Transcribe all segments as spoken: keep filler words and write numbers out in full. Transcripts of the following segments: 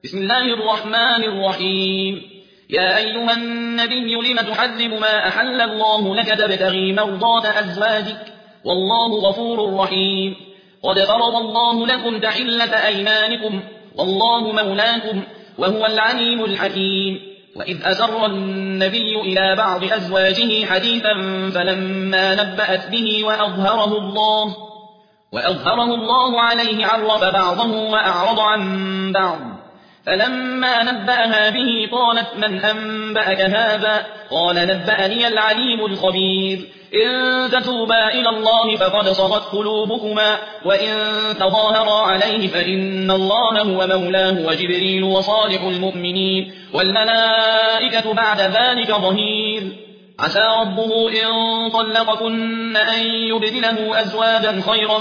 بسم الله الرحمن الرحيم. يا أيها النبي لم تحرم ما أحل الله لك تبتغي مرضات أزواجك والله غفور رحيم. قد فرض الله لكم تحلة أيمانكم والله مولاكم وهو العليم الحكيم. وإذ أسر النبي إلى بعض أزواجه حديثا فلما نبأت به وأظهره الله وأظهره الله عليه عرف بعضه وأعرض عن بعض. فلما نبأها به قالت من أنبأك هذا؟ قال نبأني العليم الخبير. إن تتوبا إلى الله فقد صغت قلوبكما وإن تظاهرا عليه فإن الله هو مولاه وجبريل وصالح المؤمنين والملائكة بعد ذلك ظهير. عسى ربه إن طلقكن أن يبدله أزواجا خيرا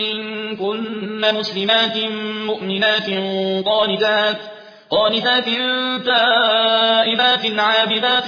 منكن مسلمات مؤمنات قانتات قانتات تائبات عابدات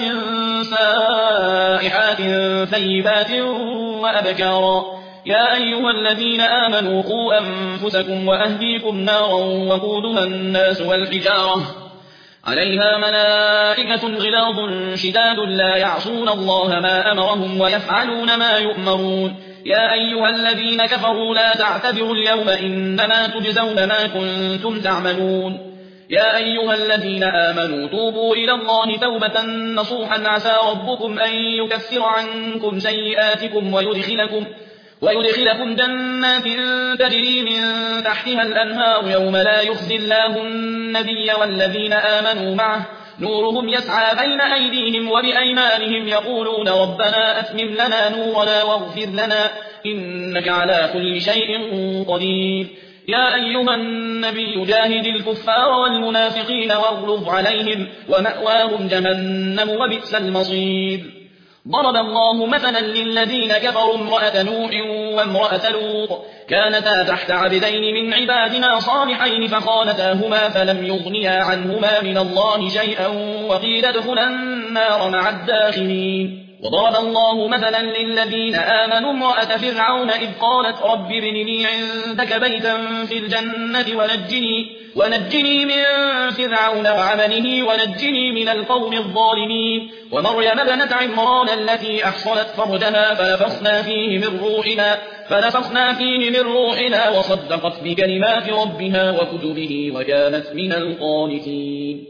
سائحات ثيبات وأبكارا. يا أيها الذين آمنوا قوا أنفسكم وأهليكم نارا وقودها الناس والحجارة عليها ملائكة غلاظ شداد لا يعصون الله ما أمرهم ويفعلون ما يؤمرون. يا أيها الذين كفروا لا تعتذروا اليوم إنما تجزون ما كنتم تعملون. يا أيها الذين آمنوا توبوا إلى الله توبة نصوحا عسى ربكم أن يكفر عنكم سيئاتكم ويدخلكم ويدخلكم جنات تجري من تحتها الأنهار يوم لا يخزي الله النبي والذين آمنوا معه نورهم يسعى بين أيديهم وبأيمانهم يقولون ربنا أتمم لنا نورنا واغفر لنا إنك على كل شيء قدير. يا أيها النبي جاهد الكفار والمنافقين واغلظ عليهم ومأواهم جهنم وبئس المصير. ضرب الله مثلا للذين كفروا امرأة نوح وامرأة لوط كانتا تحت عبدين من عبادنا صالحين فخانتاهما فلم يغنيا عنهما من الله شيئا وقيل ادخلا النار مع الداخلين. وضرب الله مثلا للذين آمنوا امرأة فرعون إذ قالت رب ابن لي عندك بيتا في الجنة ونجني, ونجني من فرعون وعمله ونجني من القوم الظالمين. ومريم ابنة عمران التي أحصنت فرجها فنفخنا فيه من روحنا, فنفخنا فيه من روحنا وصدقت بكلمات ربها وكتبه وكانت من القانتين.